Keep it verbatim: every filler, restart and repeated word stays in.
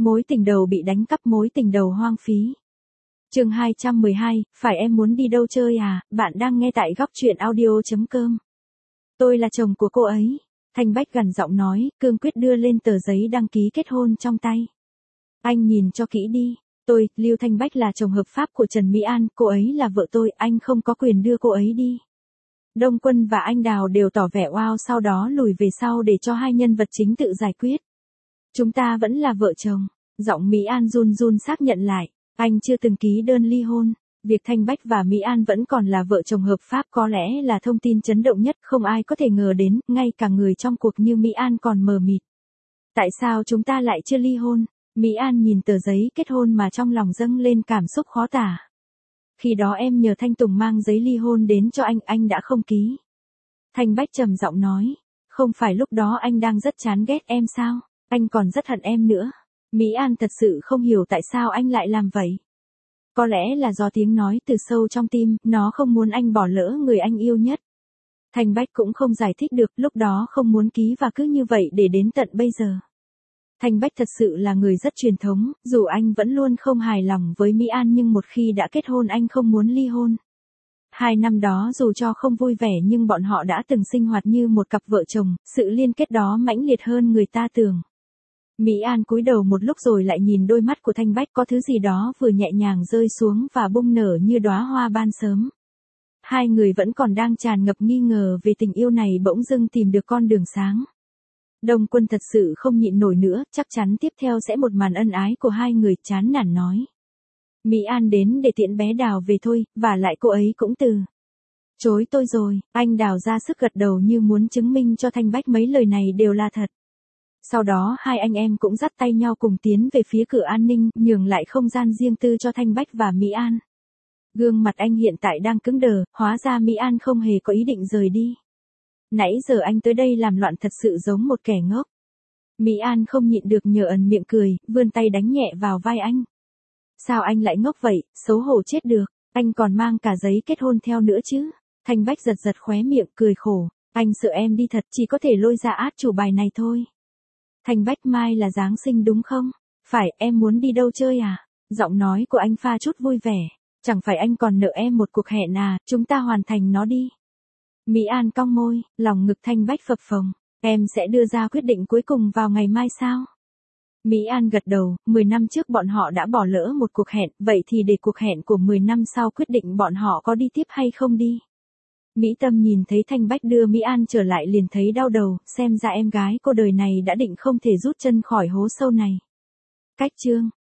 Mối tình đầu bị đánh cắp, mối tình đầu hoang phí. Chương hai trăm mười hai, phải em muốn đi đâu chơi à? Bạn đang nghe tại góc truyện audio chấm com. Tôi là chồng của cô ấy. Thanh Bách gằn giọng nói, cương quyết đưa lên tờ giấy đăng ký kết hôn trong tay. Anh nhìn cho kỹ đi. Tôi, Lưu Thanh Bách là chồng hợp pháp của Trần Mỹ An, cô ấy là vợ tôi, anh không có quyền đưa cô ấy đi. Đông Quân và anh Đào đều tỏ vẻ oao, sau đó lùi về sau để cho hai nhân vật chính tự giải quyết. Chúng ta vẫn là vợ chồng. Giọng Mỹ An run run xác nhận lại. Anh chưa từng ký đơn ly hôn. Việc Thanh Bách và Mỹ An vẫn còn là vợ chồng hợp pháp có lẽ là thông tin chấn động nhất, không ai có thể ngờ đến, ngay cả người trong cuộc như Mỹ An còn mờ mịt. Tại sao chúng ta lại chưa ly hôn? Mỹ An nhìn tờ giấy kết hôn mà trong lòng dâng lên cảm xúc khó tả. Khi đó em nhờ Thanh Tùng mang giấy ly hôn đến cho anh, anh đã không ký. Thanh Bách trầm giọng nói, không phải lúc đó anh đang rất chán ghét em sao? Anh còn rất hận em nữa. Mỹ An thật sự không hiểu tại sao anh lại làm vậy. Có lẽ là do tiếng nói từ sâu trong tim, nó không muốn anh bỏ lỡ người anh yêu nhất. Thanh Bách cũng không giải thích được, lúc đó không muốn ký và cứ như vậy để đến tận bây giờ. Thanh Bách thật sự là người rất truyền thống, dù anh vẫn luôn không hài lòng với Mỹ An nhưng một khi đã kết hôn anh không muốn ly hôn. Hai năm đó dù cho không vui vẻ nhưng bọn họ đã từng sinh hoạt như một cặp vợ chồng, sự liên kết đó mãnh liệt hơn người ta tưởng. Mỹ An cúi đầu một lúc rồi lại nhìn đôi mắt của Thanh Bách, có thứ gì đó vừa nhẹ nhàng rơi xuống và bung nở như đóa hoa ban sớm. Hai người vẫn còn đang tràn ngập nghi ngờ về tình yêu này bỗng dưng tìm được con đường sáng. Đông Quân thật sự không nhịn nổi nữa, chắc chắn tiếp theo sẽ một màn ân ái của hai người, chán nản nói. Mỹ An đến để tiễn bé Đào về thôi, và lại cô ấy cũng từ chối tôi rồi. Anh Đào ra sức gật đầu như muốn chứng minh cho Thanh Bách mấy lời này đều là thật. Sau đó hai anh em cũng dắt tay nhau cùng tiến về phía cửa an ninh, nhường lại không gian riêng tư cho Thanh Bách và Mỹ An. Gương mặt anh hiện tại đang cứng đờ, hóa ra Mỹ An không hề có ý định rời đi. Nãy giờ anh tới đây làm loạn thật sự giống một kẻ ngốc. Mỹ An không nhịn được nhờ ẩn miệng cười, vươn tay đánh nhẹ vào vai anh. Sao anh lại ngốc vậy, xấu hổ chết được, anh còn mang cả giấy kết hôn theo nữa chứ. Thanh Bách giật giật khóe miệng cười khổ, anh sợ em đi thật, chỉ có thể lôi ra át chủ bài này thôi. Thanh Bách, mai là Giáng sinh đúng không? Phải, em muốn đi đâu chơi à? Giọng nói của anh pha chút vui vẻ. Chẳng phải anh còn nợ em một cuộc hẹn à, chúng ta hoàn thành nó đi. Mỹ An cong môi, lòng ngực Thanh Bách phập phồng. Em sẽ đưa ra quyết định cuối cùng vào ngày mai sao? Mỹ An gật đầu, mười năm trước bọn họ đã bỏ lỡ một cuộc hẹn, vậy thì để cuộc hẹn của mười năm sau quyết định bọn họ có đi tiếp hay không đi. Mỹ Tâm nhìn thấy Thanh Bách đưa Mỹ An trở lại liền thấy đau đầu, xem ra em gái cô đời này đã định không thể rút chân khỏi hố sâu này. Cách chương